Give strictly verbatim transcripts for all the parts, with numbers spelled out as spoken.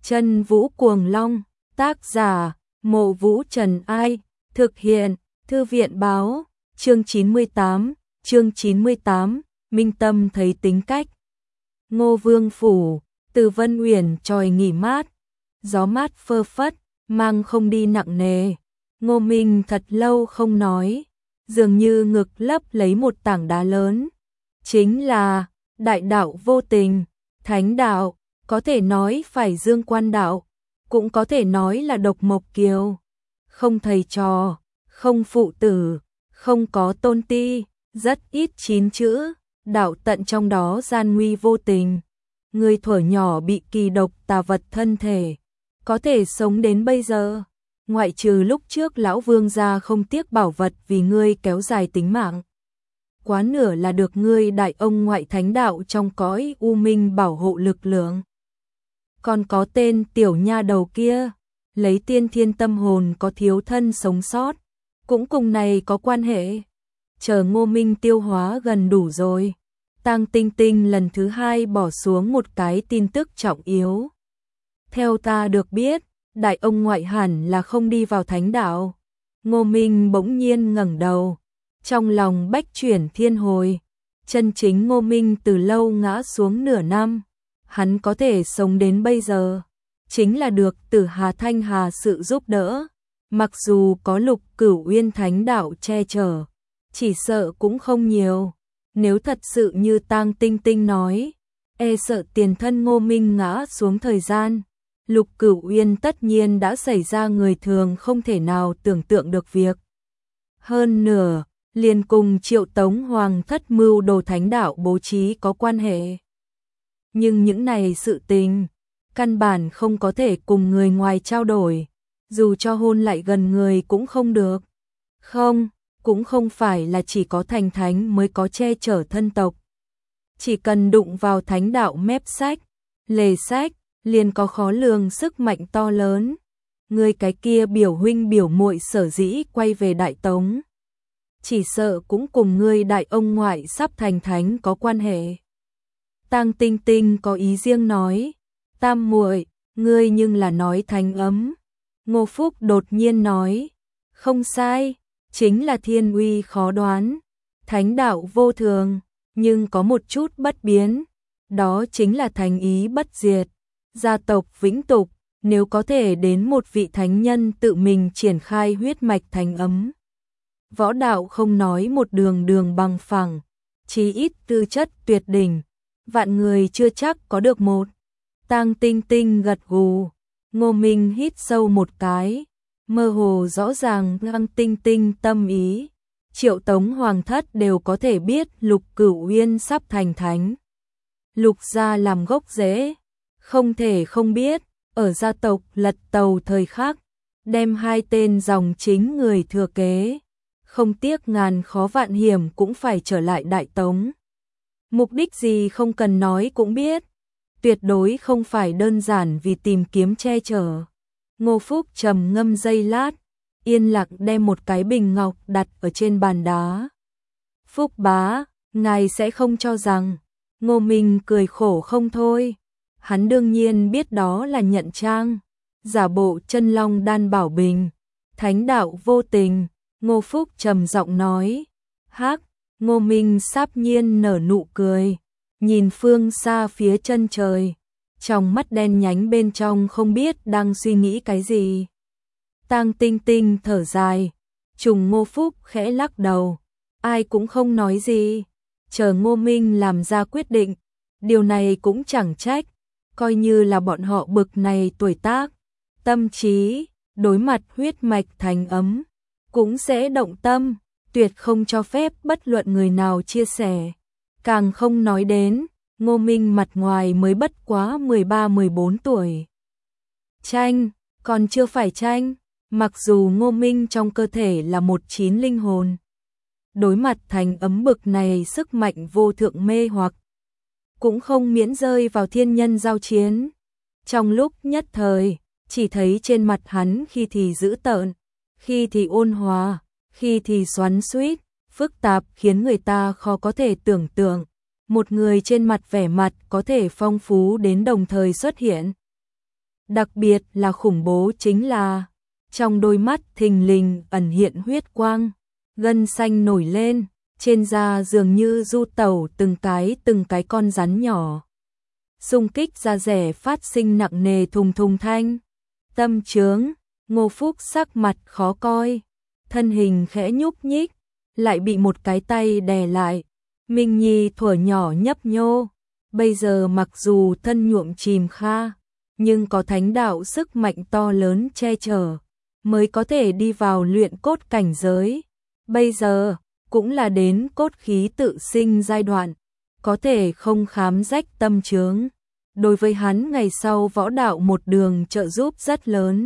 Chân Vũ Cuồng Long, tác giả, Mộ Vũ Trần Ai, thực hiện, Thư viện báo, chương chín mươi tám, chương chín mươi tám, Minh Tâm thấy tính cách. Ngô Vương Phủ, từ Vân Uyển tròi nghỉ mát, gió mát phơ phất, mang không đi nặng nề. Ngô Minh thật lâu không nói, dường như ngực lấp lấy một tảng đá lớn. Chính là đại đạo vô tình, thánh đạo, có thể nói phải Dương Quan đạo, cũng có thể nói là độc mộc kiều. Không thầy trò, không phụ tử, không có tôn ti, rất ít chín chữ, đạo tận trong đó gian nguy vô tình. Người thuở nhỏ bị kỳ độc tà vật thân thể, có thể sống đến bây giờ, ngoại trừ lúc trước lão vương gia không tiếc bảo vật vì ngươi kéo dài tính mạng. Quá nửa là được ngươi đại ông ngoại thánh đạo trong cõi u minh bảo hộ lực lượng. Còn có tên tiểu nha đầu kia, lấy tiên thiên tâm hồn có thiếu thân sống sót, cũng cùng này có quan hệ. Chờ Ngô Minh tiêu hóa gần đủ rồi, Tang Tinh Tinh lần thứ hai bỏ xuống một cái tin tức trọng yếu. Theo ta được biết, đại ông ngoại hẳn là không đi vào thánh đạo. Ngô Minh bỗng nhiên ngẩng đầu, trong lòng bách chuyển thiên hồi. Chân chính Ngô Minh từ lâu ngã xuống nửa năm, hắn có thể sống đến bây giờ, chính là được Tử Hà Thanh Hà sự giúp đỡ. Mặc dù có Lục Cửu Uyên thánh đạo che chở, chỉ sợ cũng không nhiều. Nếu thật sự như Tang Tinh Tinh nói, e sợ tiền thân Ngô Minh ngã xuống thời gian, Lục Cửu Uyên tất nhiên đã xảy ra người thường không thể nào tưởng tượng được việc. Hơn nửa, liền cùng Triệu Tống Hoàng thất mưu đồ thánh đạo bố trí có quan hệ. Nhưng những này sự tình, căn bản không có thể cùng người ngoài trao đổi, dù cho hôn lại gần người cũng không được. Không, cũng không phải là chỉ có thành thánh mới có che chở thân tộc. Chỉ cần đụng vào thánh đạo mép sách, lề sách, liền có khó lường sức mạnh to lớn. Người cái kia biểu huynh biểu muội sở dĩ quay về Đại Tống, chỉ sợ cũng cùng ngươi đại ông ngoại sắp thành thánh có quan hệ. Tang Tinh Tinh có ý riêng nói, tam muội, ngươi nhưng là nói thánh ấm. Ngô Phúc đột nhiên nói, không sai, chính là thiên uy khó đoán, thánh đạo vô thường, nhưng có một chút bất biến, đó chính là thánh ý bất diệt, gia tộc vĩnh tục. Nếu có thể đến một vị thánh nhân tự mình triển khai huyết mạch thánh ấm, võ đạo không nói một đường đường bằng phẳng, chí ít tư chất tuyệt đỉnh, vạn người chưa chắc có được một. Tang Tinh Tinh gật gù. Ngô Minh hít sâu một cái, mơ hồ rõ ràng Tang Tinh Tinh tâm ý. Triệu Tống Hoàng thất đều có thể biết Lục Cửu Uyên sắp thành thánh. Lục gia làm gốc rễ, không thể không biết, ở gia tộc lật tàu thời khắc, đem hai tên dòng chính người thừa kế, không tiếc ngàn khó vạn hiểm cũng phải trở lại Đại Tống. Mục đích gì không cần nói cũng biết, tuyệt đối không phải đơn giản vì tìm kiếm che chở. Ngô Phúc trầm ngâm giây lát, yên lặng đem một cái bình ngọc đặt ở trên bàn đá. Phúc bá, ngài sẽ không cho rằng. Ngô Minh cười khổ không thôi. Hắn đương nhiên biết đó là nhận trang, giả bộ chân long đan bảo bình, thánh đạo vô tình. Ngô Phúc trầm giọng nói, hắc. Ngô Minh sáp nhiên nở nụ cười, nhìn phương xa phía chân trời, trong mắt đen nhánh bên trong không biết đang suy nghĩ cái gì. Tang Tinh Tinh thở dài, trùng Ngô Phúc khẽ lắc đầu, ai cũng không nói gì, chờ Ngô Minh làm ra quyết định. Điều này cũng chẳng trách, coi như là bọn họ bực này tuổi tác, tâm trí, đối mặt huyết mạch thành ấm, cũng sẽ động tâm, tuyệt không cho phép bất luận người nào chia sẻ. Càng không nói đến, Ngô Minh mặt ngoài mới bất quá mười ba mười bốn tuổi. Tranh, còn chưa phải tranh, mặc dù Ngô Minh trong cơ thể là một chín linh hồn. Đối mặt thành ấm bực này sức mạnh vô thượng mê hoặc, cũng không miễn rơi vào thiên nhân giao chiến. Trong lúc nhất thời, chỉ thấy trên mặt hắn khi thì dữ tợn, khi thì ôn hòa, khi thì xoắn xuýt, phức tạp khiến người ta khó có thể tưởng tượng. Một người trên mặt vẻ mặt có thể phong phú đến đồng thời xuất hiện. Đặc biệt là khủng bố chính là, trong đôi mắt thình lình ẩn hiện huyết quang, gân xanh nổi lên, trên da dường như du tẩu từng cái từng cái con rắn nhỏ. Xung kích da rẻ phát sinh nặng nề thùng thùng thanh. Tâm chướng, Ngô Phúc sắc mặt khó coi, thân hình khẽ nhúc nhích, lại bị một cái tay đè lại. Minh Nhi thuở nhỏ nhấp nhô, bây giờ mặc dù thân nhuộm chìm kha, nhưng có thánh đạo sức mạnh to lớn che chở, mới có thể đi vào luyện cốt cảnh giới. Bây giờ, cũng là đến cốt khí tự sinh giai đoạn, có thể không khám rách tâm chướng. Đối với hắn ngày sau võ đạo một đường trợ giúp rất lớn.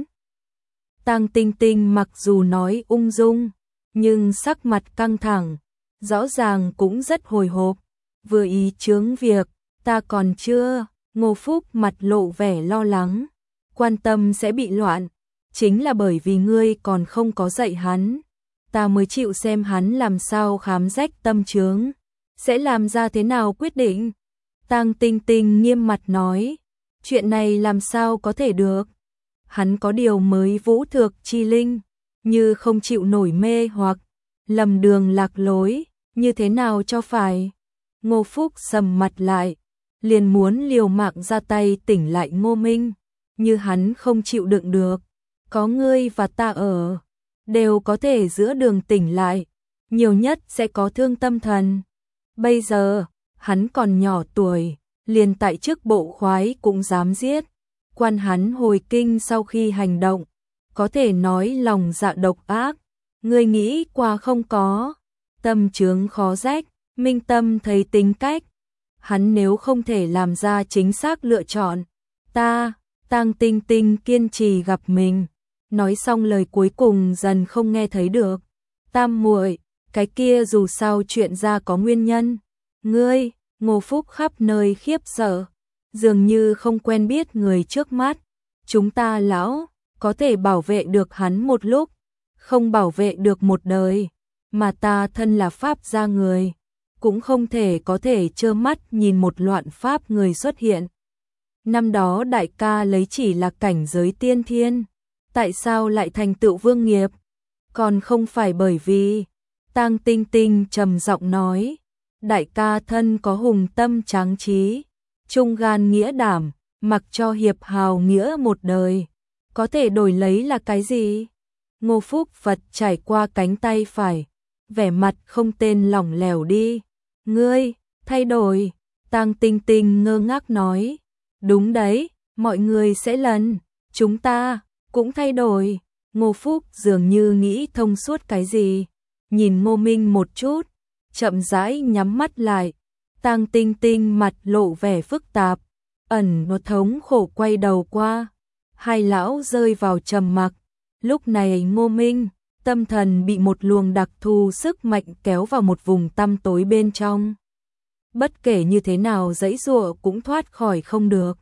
Tang Tinh Tinh mặc dù nói ung dung, nhưng sắc mặt căng thẳng, rõ ràng cũng rất hồi hộp. Vừa ý chướng việc, ta còn chưa. Ngô Phúc mặt lộ vẻ lo lắng, quan tâm sẽ bị loạn, chính là bởi vì ngươi còn không có dạy hắn, ta mới chịu xem hắn làm sao khám rách tâm chướng, sẽ làm ra thế nào quyết định. Tang Tinh Tinh nghiêm mặt nói, chuyện này làm sao có thể được, hắn có điều mới vũ thược chi linh, như không chịu nổi mê hoặc lầm đường lạc lối, như thế nào cho phải. Ngô Phúc sầm mặt lại, liền muốn liều mạng ra tay tỉnh lại Ngô Minh, như hắn không chịu đựng được, có ngươi và ta ở, đều có thể giữa đường tỉnh lại, nhiều nhất sẽ có thương tâm thần. Bây giờ, hắn còn nhỏ tuổi, liền tại chức bộ khoái cũng dám giết, quan hắn hồi kinh sau khi hành động, có thể nói lòng dạ độc ác, ngươi nghĩ qua không có, tâm chướng khó rách. Minh Tâm thấy tính cách, hắn nếu không thể làm ra chính xác lựa chọn, ta, Tang Tinh Tinh kiên trì gặp mình, nói xong lời cuối cùng dần không nghe thấy được. Tam muội, cái kia dù sao chuyện ra có nguyên nhân, ngươi. Ngô Phúc khắp nơi khiếp sợ, dường như không quen biết người trước mắt, chúng ta lão, có thể bảo vệ được hắn một lúc, không bảo vệ được một đời, mà ta thân là pháp gia người, cũng không thể có thể trơ mắt nhìn một loạn pháp người xuất hiện. Năm đó đại ca lấy chỉ là cảnh giới tiên thiên, tại sao lại thành tựu vương nghiệp? Còn không phải bởi vì, Tang Tinh Tinh trầm giọng nói, đại ca thân có hùng tâm tráng trí, trung gan nghĩa đảm, mặc cho hiệp hào nghĩa một đời, có thể đổi lấy là cái gì? Ngô Phúc Phật trải qua cánh tay phải, vẻ mặt không tên lỏng lẻo đi. Ngươi, thay đổi, Tang Tinh Tinh ngơ ngác nói, đúng đấy, mọi người sẽ lần, chúng ta cũng thay đổi. Ngô Phúc dường như nghĩ thông suốt cái gì, nhìn Ngô Minh một chút, chậm rãi nhắm mắt lại. Tang Tinh Tinh mặt lộ vẻ phức tạp, ẩn nó thống khổ quay đầu qua, hai lão rơi vào trầm mặc. Lúc này Ngô Minh, tâm thần bị một luồng đặc thù sức mạnh kéo vào một vùng tăm tối bên trong. Bất kể như thế nào giãy giụa cũng thoát khỏi không được.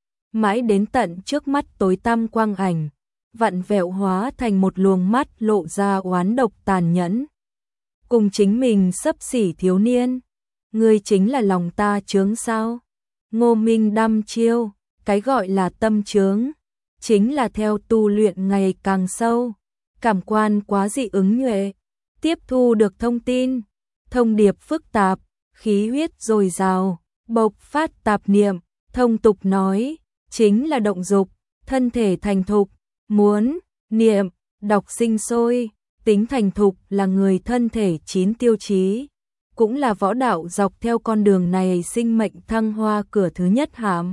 Mãi đến tận trước mắt tối tăm quang ảnh, vặn vẹo hóa thành một luồng mắt lộ ra oán độc tàn nhẫn. Cùng chính mình xấp xỉ thiếu niên, ngươi chính là lòng ta chướng sao? Ngô Minh đăm chiêu, cái gọi là tâm chướng, chính là theo tu luyện ngày càng sâu, cảm quan quá dị ứng nhuệ, tiếp thu được thông tin, thông điệp phức tạp, khí huyết dồi dào, bộc phát tạp niệm, thông tục nói, chính là động dục, thân thể thành thục, muốn, niệm, đọc sinh sôi, tính thành thục là người thân thể chín tiêu chí, cũng là võ đạo dọc theo con đường này sinh mệnh thăng hoa cửa thứ nhất hàm.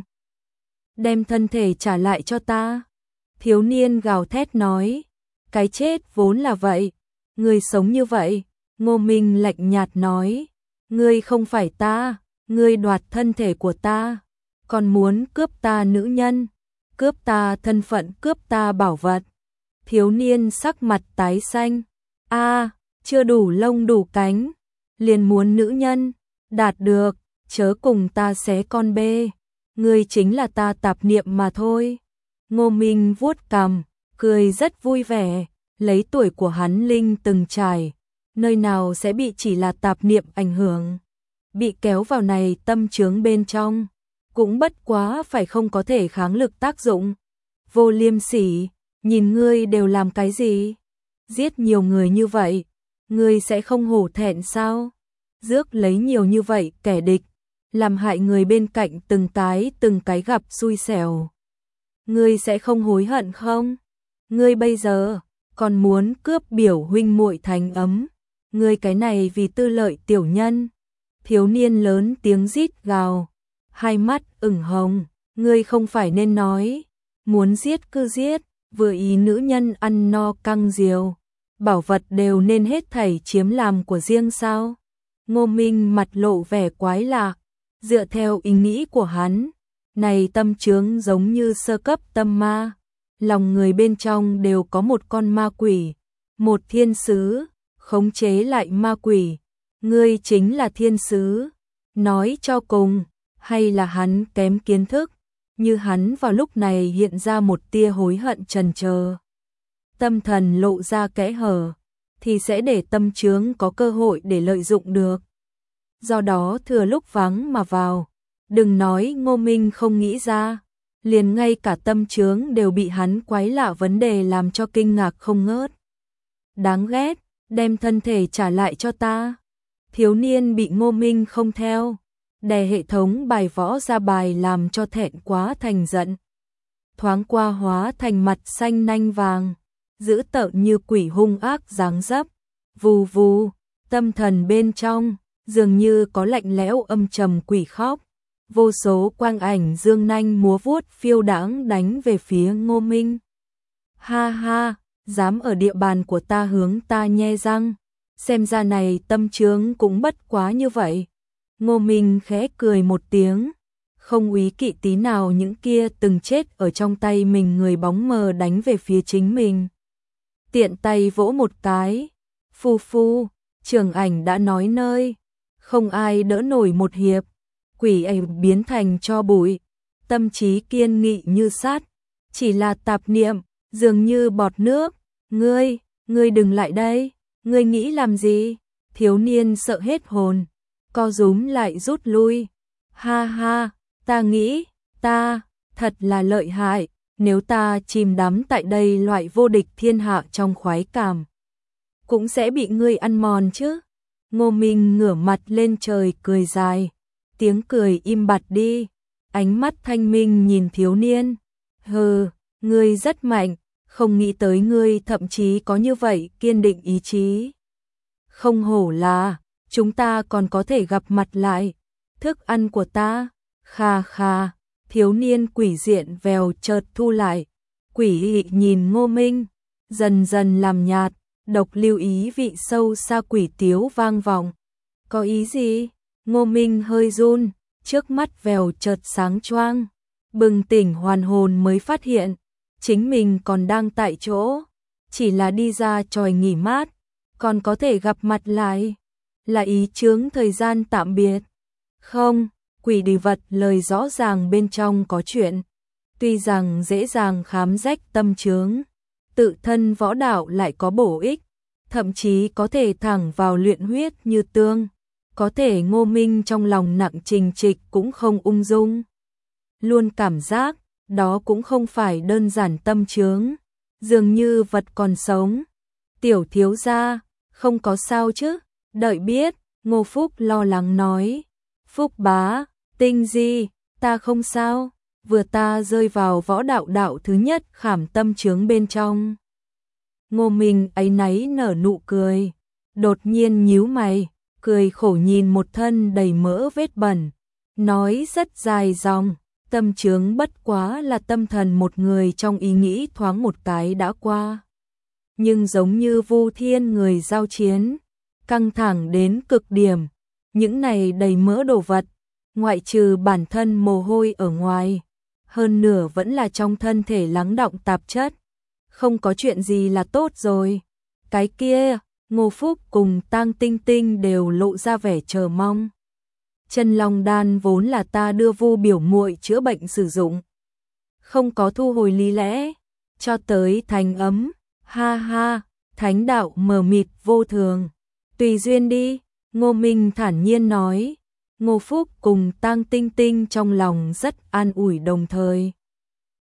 Đem thân thể trả lại cho ta. Thiếu niên gào thét nói, cái chết vốn là vậy, người sống như vậy. Ngô Minh lạnh nhạt nói, ngươi không phải ta, ngươi đoạt thân thể của ta, còn muốn cướp ta nữ nhân, cướp ta thân phận, cướp ta bảo vật. Thiếu niên sắc mặt tái xanh, a, chưa đủ lông đủ cánh, liền muốn nữ nhân, đạt được, chớ cùng ta xé con bê, ngươi chính là ta tạp niệm mà thôi. Ngô Minh vuốt cằm, cười rất vui vẻ, lấy tuổi của hắn linh từng trải, nơi nào sẽ bị chỉ là tạp niệm ảnh hưởng, bị kéo vào này tâm chướng bên trong, cũng bất quá phải không có thể kháng lực tác dụng. vô liêm sỉ, nhìn ngươi đều làm cái gì? Giết nhiều người như vậy, ngươi sẽ không hổ thẹn sao? Rước lấy nhiều như vậy kẻ địch, làm hại người bên cạnh từng cái từng cái gặp xui xẻo. Ngươi sẽ không hối hận không? Ngươi bây giờ còn muốn cướp biểu huynh muội thành ấm, ngươi cái này vì tư lợi tiểu nhân. Thiếu niên lớn tiếng rít gào, hai mắt ửng hồng, ngươi không phải nên nói, muốn giết cứ giết, vừa ý nữ nhân ăn no căng diều, bảo vật đều nên hết thảy chiếm làm của riêng sao? Ngô Minh mặt lộ vẻ quái lạ, dựa theo ý nghĩ của hắn, này tâm chướng giống như sơ cấp tâm ma, lòng người bên trong đều có một con ma quỷ, một thiên sứ, khống chế lại ma quỷ, ngươi chính là thiên sứ, nói cho cùng, hay là hắn kém kiến thức, như hắn vào lúc này hiện ra một tia hối hận chần chờ. Tâm thần lộ ra kẽ hở, thì sẽ để tâm chướng có cơ hội để lợi dụng được. Do đó thừa lúc vắng mà vào, đừng nói Ngô Minh không nghĩ ra, liền ngay cả tâm chướng đều bị hắn quái lạ vấn đề làm cho kinh ngạc không ngớt. Đáng ghét, đem thân thể trả lại cho ta. Thiếu niên bị Ngô Minh không theo, đè hệ thống bài võ ra bài làm cho thẹn quá thành giận. Thoáng qua hóa thành mặt xanh nanh vàng, dữ tợn như quỷ hung ác dáng dấp, vù vù, tâm thần bên trong, dường như có lạnh lẽo âm trầm quỷ khóc. Vô số quang ảnh dương nanh múa vuốt phiêu đãng đánh về phía Ngô Minh. Ha ha, dám ở địa bàn của ta hướng ta nhe răng, xem ra này tâm chướng cũng bất quá như vậy. Ngô Minh khẽ cười một tiếng, không úy kỵ tí nào những kia từng chết ở trong tay mình người bóng mờ đánh về phía chính mình. Tiện tay vỗ một cái, phu phu, trường ảnh đã nói nơi, không ai đỡ nổi một hiệp, quỷ ấy biến thành tro bụi, tâm trí kiên nghị như sắt, chỉ là tạp niệm, dường như bọt nước. Ngươi, ngươi đừng lại đây, ngươi nghĩ làm gì? Thiếu niên sợ hết hồn, co rúm lại rút lui. Ha ha, ta nghĩ, ta, thật là lợi hại, nếu ta chìm đắm tại đây loại vô địch thiên hạ trong khoái cảm, cũng sẽ bị ngươi ăn mòn chứ. Ngô Minh ngửa mặt lên trời cười dài, tiếng cười im bặt đi, ánh mắt thanh minh nhìn thiếu niên. Hừ, ngươi rất mạnh, không nghĩ tới ngươi thậm chí có như vậy kiên định ý chí. Không hổ là, chúng ta còn có thể gặp mặt lại. Thức ăn của ta, kha kha, thiếu niên quỷ diện vèo chợt thu lại. Quỷ ị nhìn Ngô Minh, dần dần làm nhạt, độc lưu ý vị sâu xa quỷ tiếu vang vọng. Có ý gì? Ngô Minh hơi run, trước mắt vèo chợt sáng choang, bừng tỉnh hoàn hồn mới phát hiện, chính mình còn đang tại chỗ, chỉ là đi ra tròi nghỉ mát, còn có thể gặp mặt lại, là ý chướng thời gian tạm biệt. Không, quỷ đi vật lời rõ ràng bên trong có chuyện, tuy rằng dễ dàng khám rách tâm chướng, tự thân võ đạo lại có bổ ích, thậm chí có thể thẳng vào luyện huyết như tương. Có thể Ngô Minh trong lòng nặng trình trịch cũng không ung dung. Luôn cảm giác, đó cũng không phải đơn giản tâm chướng, dường như vật còn sống. Tiểu thiếu gia, không có sao chứ, đợi biết, Ngô Phúc lo lắng nói. Phúc bá, Tinh Di, ta không sao, vừa ta rơi vào võ đạo đạo thứ nhất khảm tâm chướng bên trong. Ngô Minh áy náy nở nụ cười, đột nhiên nhíu mày, cười khổ nhìn một thân đầy mỡ vết bẩn, nói rất dài dòng, tâm chướng bất quá là tâm thần một người trong ý nghĩ thoáng một cái đã qua. Nhưng giống như Vu Thiên người giao chiến, căng thẳng đến cực điểm, những này đầy mỡ đồ vật, ngoại trừ bản thân mồ hôi ở ngoài, hơn nửa vẫn là trong thân thể lắng đọng tạp chất. Không có chuyện gì là tốt rồi. Cái kia, Ngô Phúc cùng Tang Tinh Tinh đều lộ ra vẻ chờ mong. Chân Long đan vốn là ta đưa Vu biểu muội chữa bệnh sử dụng, không có thu hồi lý lẽ, cho tới thành ấm, ha ha, thánh đạo mờ mịt vô thường, tùy duyên đi, Ngô Minh thản nhiên nói. Ngô Phúc cùng Tang Tinh Tinh trong lòng rất an ủi đồng thời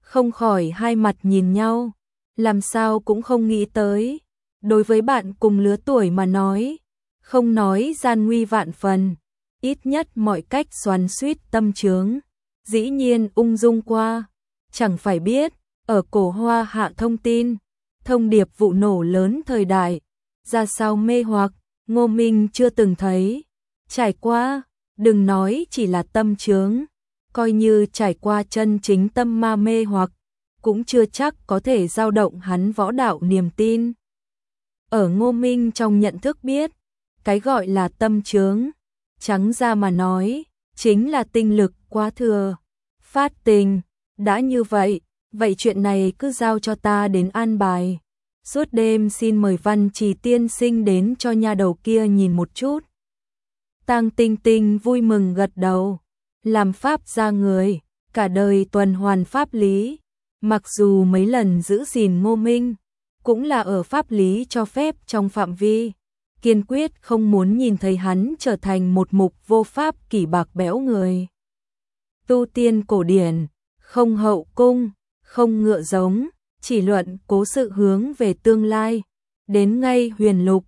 không khỏi hai mặt nhìn nhau, làm sao cũng không nghĩ tới. Đối với bạn cùng lứa tuổi mà nói, không nói gian nguy vạn phần, ít nhất mọi cách xoắn xuýt tâm chướng, dĩ nhiên ung dung qua. Chẳng phải biết, ở cổ hoa hạ thông tin, thông điệp vụ nổ lớn thời đại, ra sao mê hoặc, Ngô Minh chưa từng thấy. Trải qua, đừng nói chỉ là tâm chướng, coi như trải qua chân chính tâm ma mê hoặc, cũng chưa chắc có thể dao động hắn võ đạo niềm tin. Ở Ngô Minh trong nhận thức biết, cái gọi là tâm chướng, trắng ra mà nói, chính là tinh lực quá thừa, phát tình. Đã như vậy, vậy chuyện này cứ giao cho ta đến an bài. Suốt đêm xin mời Văn Trì tiên sinh đến cho nha đầu kia nhìn một chút. Tang Tinh Tinh vui mừng gật đầu, làm pháp ra người, cả đời tuần hoàn pháp lý. Mặc dù mấy lần giữ gìn Ngô Minh, cũng là ở pháp lý cho phép trong phạm vi, kiên quyết không muốn nhìn thấy hắn trở thành một mục vô pháp kỷ bạc bẽo người. Tu tiên cổ điển, không hậu cung, không ngựa giống, chỉ luận cố sự hướng về tương lai. Đến ngay huyền lục,